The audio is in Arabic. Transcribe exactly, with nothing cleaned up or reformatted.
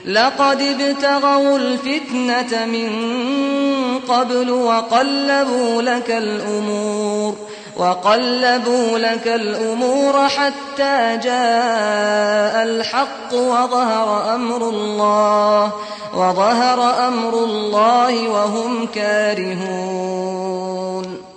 لقد ابتغوا الفتنة من قبل وقلبوا لك الأمور وقلبوا لك الأمور حتى جاء الحق وظهر أمر الله وظهر أمر الله وهم كارهون